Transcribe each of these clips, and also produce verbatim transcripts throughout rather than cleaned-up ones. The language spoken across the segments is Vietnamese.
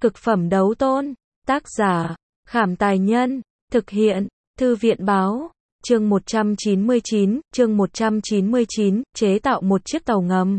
Cực phẩm đấu tôn. Tác giả, Khảm Tài Nhân. Thực hiện, Thư viện Báo. Chương một trăm chín mươi chín, chương một trăm chín mươi chín, chế tạo một chiếc tàu ngầm.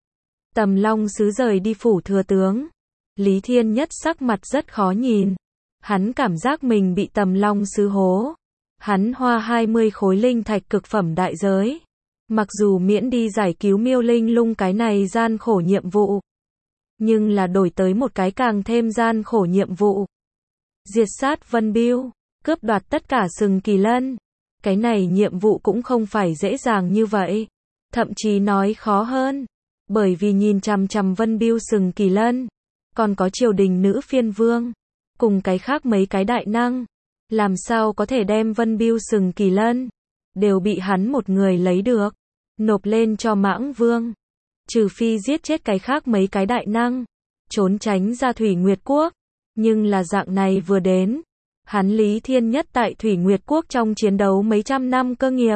Tầm Long Sứ rời đi phủ thừa tướng. Lý Thiên Nhất sắc mặt rất khó nhìn. Hắn cảm giác mình bị Tầm Long Sứ hố. Hắn hoa hai mươi khối linh thạch cực phẩm đại giới. Mặc dù miễn đi giải cứu Miêu Linh Lung cái này gian khổ nhiệm vụ, nhưng là đổi tới một cái càng thêm gian khổ nhiệm vụ. Diệt sát Vân Biêu, cướp đoạt tất cả sừng kỳ lân. Cái này nhiệm vụ cũng không phải dễ dàng như vậy. Thậm chí nói khó hơn. Bởi vì nhìn chằm chằm Vân Biêu sừng kỳ lân, còn có triều đình nữ phiên vương, cùng cái khác mấy cái đại năng. Làm sao có thể đem Vân Biêu sừng kỳ lân đều bị hắn một người lấy được, nộp lên cho Mãng Vương. Trừ phi giết chết cái khác mấy cái đại năng, trốn tránh ra Thủy Nguyệt Quốc. Nhưng là dạng này vừa đến, hắn Lý Thiên Nhất tại Thủy Nguyệt Quốc trong chiến đấu mấy trăm năm cơ nghiệp,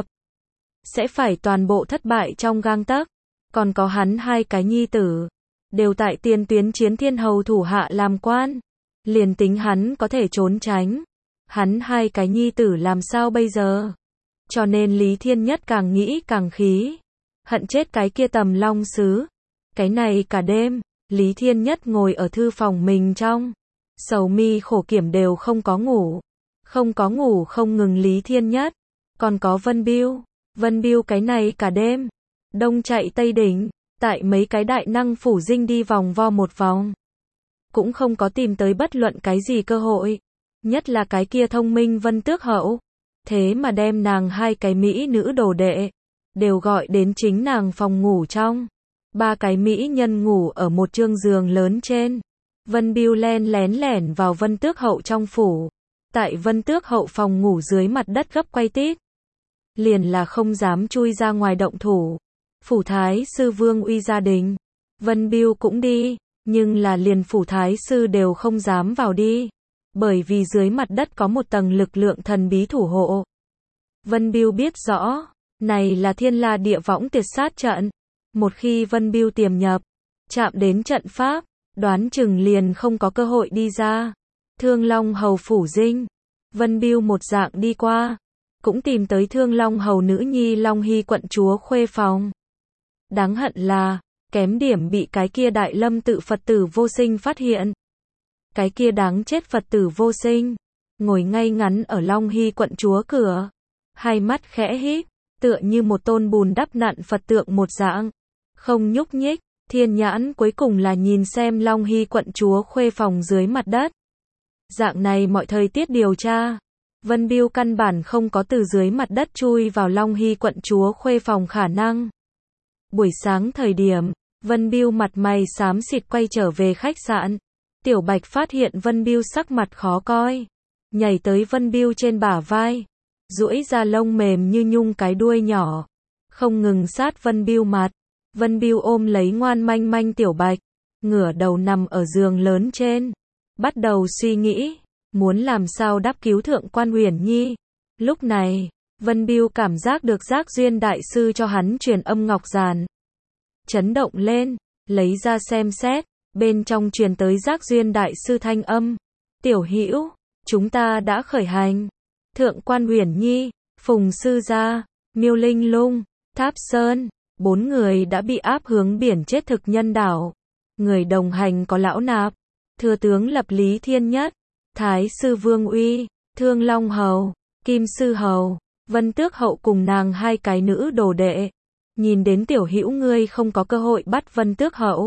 sẽ phải toàn bộ thất bại trong gang tấc. Còn có hắn hai cái nhi tử, đều tại tiền tuyến chiến thiên hầu thủ hạ làm quan. Liền tính hắn có thể trốn tránh, hắn hai cái nhi tử làm sao bây giờ? Cho nên Lý Thiên Nhất càng nghĩ càng khí. Hận chết cái kia Tầm Long Sứ. Cái này cả đêm, Lý Thiên Nhất ngồi ở thư phòng mình trong. Sầu mi khổ kiểm đều không có ngủ. Không có ngủ không ngừng Lý Thiên Nhất. Còn có Vân Biêu. Vân Biêu cái này cả đêm. Đông chạy Tây đỉnh. Tại mấy cái đại năng phủ dinh đi vòng vo một vòng. Cũng không có tìm tới bất luận cái gì cơ hội. Nhất là cái kia thông minh Vân Tước Hậu. Thế mà đem nàng hai cái mỹ nữ đồ đệ đều gọi đến chính nàng phòng ngủ trong. Ba cái mỹ nhân ngủ ở một trương giường lớn trên. Vân Biêu len lén lẻn vào Vân Tước Hậu trong phủ. Tại Vân Tước Hậu phòng ngủ dưới mặt đất gấp quay tít. Liền là không dám chui ra ngoài động thủ. Phủ Thái sư Vương Uy gia đình, Vân Biêu cũng đi, nhưng là liền Phủ Thái sư đều không dám vào đi. Bởi vì dưới mặt đất có một tầng lực lượng thần bí thủ hộ. Vân Biêu biết rõ, này là thiên la địa võng tiệt sát trận. Một khi Vân Biêu tiềm nhập, chạm đến trận pháp, đoán chừng liền không có cơ hội đi ra. Thương Long Hầu phủ dinh, Vân Biêu một dạng đi qua, cũng tìm tới Thương Long Hầu nữ nhi Long Hy quận chúa khuê phòng. Đáng hận là, kém điểm bị cái kia Đại Lâm tự Phật tử vô sinh phát hiện. Cái kia đáng chết Phật tử vô sinh, ngồi ngay ngắn ở Long Hy quận chúa cửa, hai mắt khẽ híp, tựa như một tôn bùn đắp nặn Phật tượng một dạng, không nhúc nhích. Thiên nhãn cuối cùng là nhìn xem Long Hy quận chúa khuê phòng dưới mặt đất. Dạng này mọi thời tiết điều tra, Vân Biêu căn bản không có từ dưới mặt đất chui vào Long Hy quận chúa khuê phòng khả năng. Buổi sáng thời điểm, Vân Biêu mặt mày xám xịt quay trở về khách sạn. Tiểu Bạch phát hiện Vân Biêu sắc mặt khó coi, nhảy tới Vân Biêu trên bả vai, duỗi ra lông mềm như nhung cái đuôi nhỏ, không ngừng sát Vân Biêu mặt. Vân Biêu ôm lấy ngoan manh manh Tiểu Bạch, ngửa đầu nằm ở giường lớn trên, bắt đầu suy nghĩ, muốn làm sao đáp cứu Thượng quan Uyển Nhi. Lúc này, Vân Biêu cảm giác được Giác Duyên đại sư cho hắn truyền âm ngọc giản. Chấn động lên, lấy ra xem xét, bên trong truyền tới Giác Duyên đại sư thanh âm. Tiểu Hữu, chúng ta đã khởi hành. Thượng quan Uyển Nhi, Phùng sư gia, Miêu Linh Lung, Tháp Sơn, bốn người đã bị áp hướng biển chết thực nhân đảo. Người đồng hành có Lão Nạp, Thừa tướng Lập Lý Thiên Nhất, Thái sư Vương Uy, Thương Long Hầu, Kim sư hầu, Vân Tước Hậu cùng nàng hai cái nữ đồ đệ. Nhìn đến Tiểu Hữu ngươi không có cơ hội bắt Vân Tước Hậu,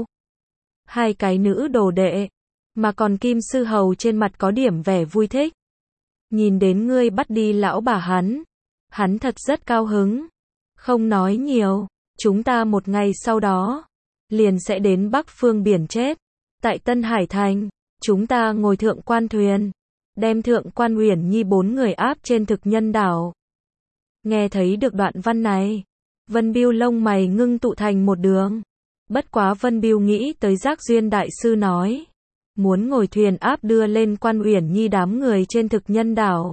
hai cái nữ đồ đệ, mà còn Kim sư hầu trên mặt có điểm vẻ vui thích. Nhìn đến ngươi bắt đi lão bà hắn, hắn thật rất cao hứng. Không nói nhiều, chúng ta một ngày sau đó liền sẽ đến Bắc Phương biển chết. Tại Tân Hải Thành, chúng ta ngồi thượng quan thuyền, đem Thượng quan Uyển Nhi bốn người áp trên thực nhân đảo. Nghe thấy được đoạn văn này, Vân Biêu lông mày ngưng tụ thành một đường. Bất quá Vân Biêu nghĩ tới Giác Duyên đại sư nói, muốn ngồi thuyền áp đưa lên quan Uyển Nhi đám người trên thực nhân đảo.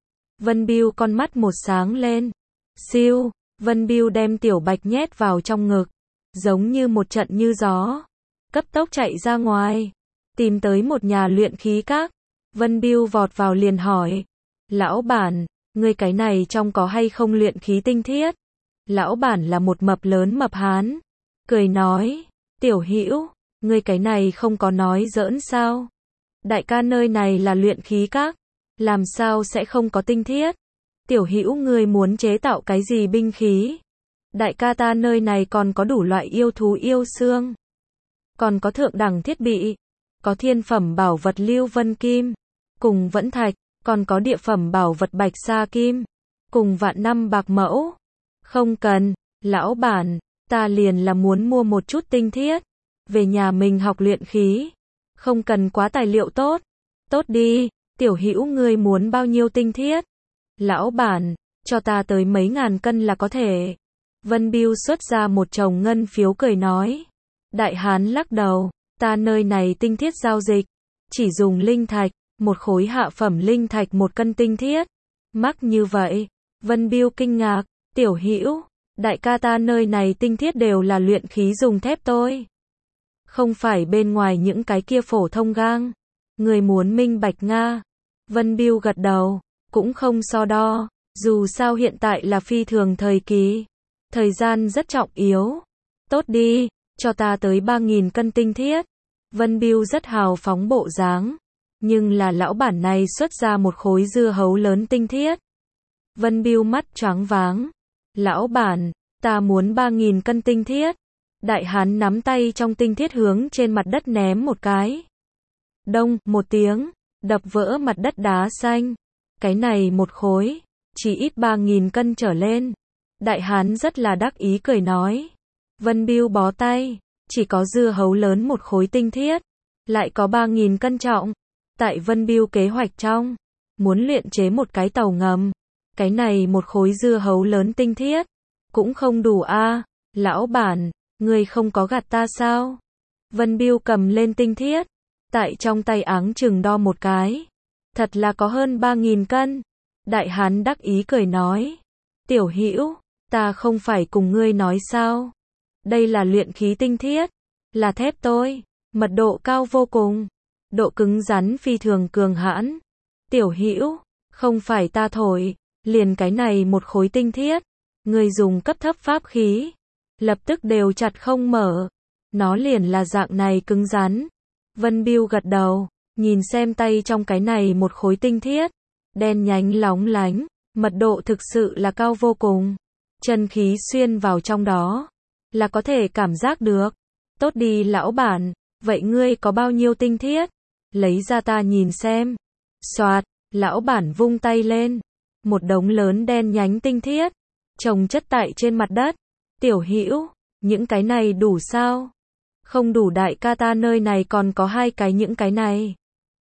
Vân Biêu con mắt một sáng lên. Siêu, Vân Biêu đem Tiểu Bạch nhét vào trong ngực, giống như một trận như gió, cấp tốc chạy ra ngoài. tìm tới một nhà luyện khí các. Vân Bưu vọt vào liền hỏi, lão bản, ngươi cái này trong có hay không luyện khí tinh thiết? Lão bản là một mập lớn mập hán, cười nói, tiểu hữu, ngươi cái này không có nói giỡn sao? Đại ca nơi này là luyện khí các, làm sao sẽ không có tinh thiết? Tiểu hữu ngươi muốn chế tạo cái gì binh khí? Đại ca ta nơi này còn có đủ loại yêu thú yêu xương, còn có thượng đẳng thiết bị, có thiên phẩm bảo vật lưu vân kim, cùng vẫn thạch, còn có địa phẩm bảo vật bạch sa kim, cùng vạn năm bạc mẫu. Không cần, lão bản, ta liền là muốn mua một chút tinh thiết, về nhà mình học luyện khí, không cần quá tài liệu tốt. Tốt đi, tiểu hữu ngươi muốn bao nhiêu tinh thiết? Lão bản, cho ta tới mấy ngàn cân là có thể. Vân Bưu xuất ra một chồng ngân phiếu cười nói. Đại hán lắc đầu, ta nơi này tinh thiết giao dịch, chỉ dùng linh thạch, một khối hạ phẩm linh thạch một cân tinh thiết. Mắc như vậy, Vân Bưu kinh ngạc, tiểu hữu, đại ca ta nơi này tinh thiết đều là luyện khí dùng thép tôi. Không phải bên ngoài những cái kia phổ thông gang. Người muốn minh bạch Nga. Vân Bưu gật đầu, cũng không so đo, dù sao hiện tại là phi thường thời kỳ. Thời gian rất trọng yếu. Tốt đi, cho ta tới ba nghìn cân tinh thiết. Vân Bưu rất hào phóng bộ dáng, nhưng là lão bản này xuất ra một khối dưa hấu lớn tinh thiết. Vân Bưu mắt choáng váng. Lão bản, ta muốn ba nghìn cân tinh thiết. Đại hán nắm tay trong tinh thiết hướng trên mặt đất ném một cái. Đông, một tiếng, đập vỡ mặt đất đá xanh. Cái này một khối, chỉ ít ba nghìn cân trở lên. Đại hán rất là đắc ý cười nói. Vân Bưu bó tay, chỉ có dưa hấu lớn một khối tinh thiết, lại có ba nghìn cân trọng. Tại Vân Bưu kế hoạch trong, muốn luyện chế một cái tàu ngầm. Cái này một khối dưa hấu lớn tinh thiết, cũng không đủ a. À. Lão bản, người không có gạt ta sao? Vân Bưu cầm lên tinh thiết, tại trong tay áng chừng đo một cái. Thật là có hơn ba nghìn cân. Đại hán đắc ý cười nói. Tiểu hữu, ta không phải cùng ngươi nói sao? Đây là luyện khí tinh thiết, là thép tôi, mật độ cao vô cùng, độ cứng rắn phi thường cường hãn. Tiểu hữu, không phải ta thổi, liền cái này một khối tinh thiết, ngươi dùng cấp thấp pháp khí, lập tức đều chặt không mở. Nó liền là dạng này cứng rắn. Vân Bưu gật đầu, nhìn xem tay trong cái này một khối tinh thiết, đen nhánh lóng lánh, mật độ thực sự là cao vô cùng. Chân khí xuyên vào trong đó, là có thể cảm giác được. Tốt đi lão bản, vậy ngươi có bao nhiêu tinh thiết? Lấy ra ta nhìn xem. Soạt, lão bản vung tay lên, một đống lớn đen nhánh tinh thiết, chồng chất tại trên mặt đất. Tiểu hữu, những cái này đủ sao? Không đủ, đại ca ta nơi này còn có hai cái những cái này.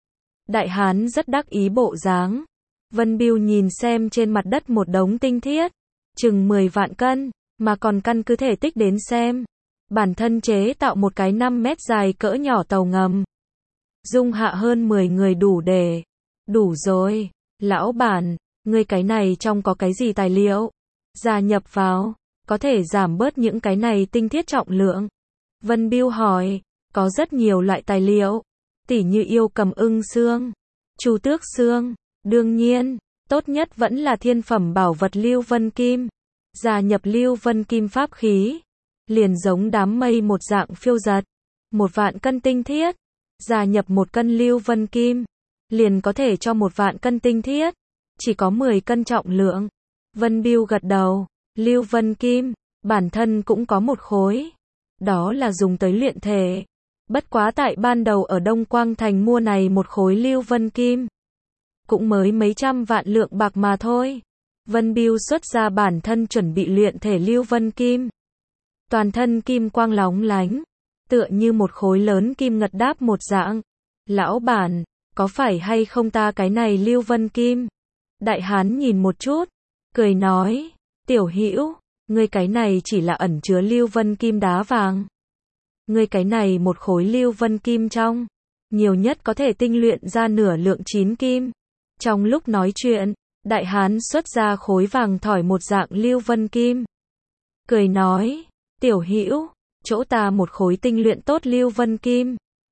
Đại hán rất đắc ý bộ dáng. Vân Bưu nhìn xem trên mặt đất một đống tinh thiết, chừng mười vạn cân, mà còn căn cứ thể tích đến xem. Bản thân chế tạo một cái năm mét dài cỡ nhỏ tàu ngầm. Dung hạ hơn mười người đủ để. Đủ rồi, lão bản, ngươi cái này trong có cái gì tài liệu? Gia nhập vào, có thể giảm bớt những cái này tinh thiết trọng lượng. Vân Bưu hỏi, có rất nhiều loại tài liệu, tỉ như yêu cầm ưng xương, chu tước xương, đương nhiên, tốt nhất vẫn là thiên phẩm bảo vật lưu vân kim. Gia nhập lưu vân kim pháp khí, liền giống đám mây một dạng phiêu dật. Một vạn cân tinh thiết, gia nhập một cân lưu vân kim, liền có thể cho một vạn cân tinh thiết, chỉ có mười cân trọng lượng. Vân Bưu gật đầu, lưu vân kim, bản thân cũng có một khối. Đó là dùng tới luyện thể. Bất quá tại ban đầu ở Đông Quang Thành mua này một khối lưu vân kim, cũng mới mấy trăm vạn lượng bạc mà thôi. Vân Bưu xuất ra bản thân chuẩn bị luyện thể lưu vân kim. Toàn thân kim quang lóng lánh, tựa như một khối lớn kim ngật đáp một dạng. Lão bản, có phải hay không ta cái này lưu vân kim? Đại hán nhìn một chút, cười nói, tiểu hữu, ngươi cái này chỉ là ẩn chứa lưu vân kim đá vàng. Ngươi cái này một khối lưu vân kim trong, nhiều nhất có thể tinh luyện ra nửa lượng chín kim. Trong lúc nói chuyện, đại hán xuất ra khối vàng thỏi một dạng lưu vân kim. Cười nói, tiểu hữu, chỗ ta một khối tinh luyện tốt lưu vân kim,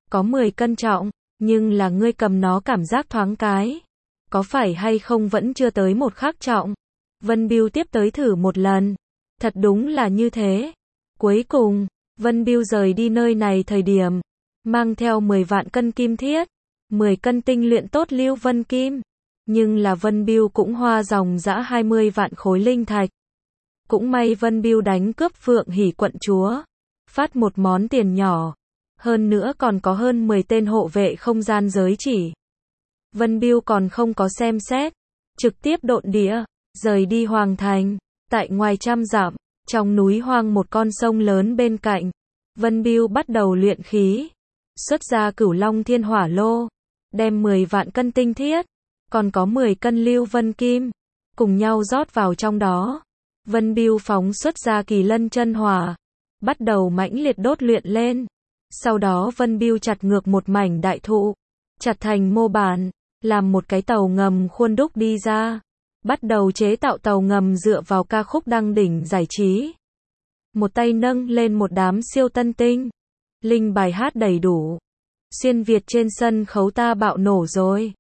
có mười cân trọng, nhưng là ngươi cầm nó cảm giác thoáng cái. Có phải hay không vẫn chưa tới một khắc trọng. Vân Biêu tiếp tới thử một lần. Thật đúng là như thế. Cuối cùng, Vân Biêu rời đi nơi này thời điểm, mang theo mười vạn cân kim thiết, mười cân tinh luyện tốt lưu vân kim. Nhưng là Vân Biêu cũng hoa dòng dã hai mươi vạn khối linh thạch. Cũng may Vân Biêu đánh cướp Phượng Hỉ quận chúa, phát một món tiền nhỏ. Hơn nữa còn có hơn mười tên hộ vệ không gian giới chỉ. Vân Biêu còn không có xem xét, trực tiếp độn địa, rời đi hoàng thành. Tại ngoài trăm dặm, trong núi hoang một con sông lớn bên cạnh, Vân Biêu bắt đầu luyện khí, xuất ra Cửu Long Thiên Hỏa Lô, đem mười vạn cân tinh thiết, còn có mười cân lưu vân kim, cùng nhau rót vào trong đó. Vân Biêu phóng xuất ra Kỳ Lân chân hỏa, bắt đầu mãnh liệt đốt luyện lên. Sau đó Vân Biêu chặt ngược một mảnh đại thụ, chặt thành mô bản, làm một cái tàu ngầm khuôn đúc đi ra. Bắt đầu chế tạo tàu ngầm dựa vào ca khúc đăng đỉnh giải trí. Một tay nâng lên một đám siêu tân tinh. Linh bài hát đầy đủ. Xuyên Việt trên sân khấu ta bạo nổ rồi.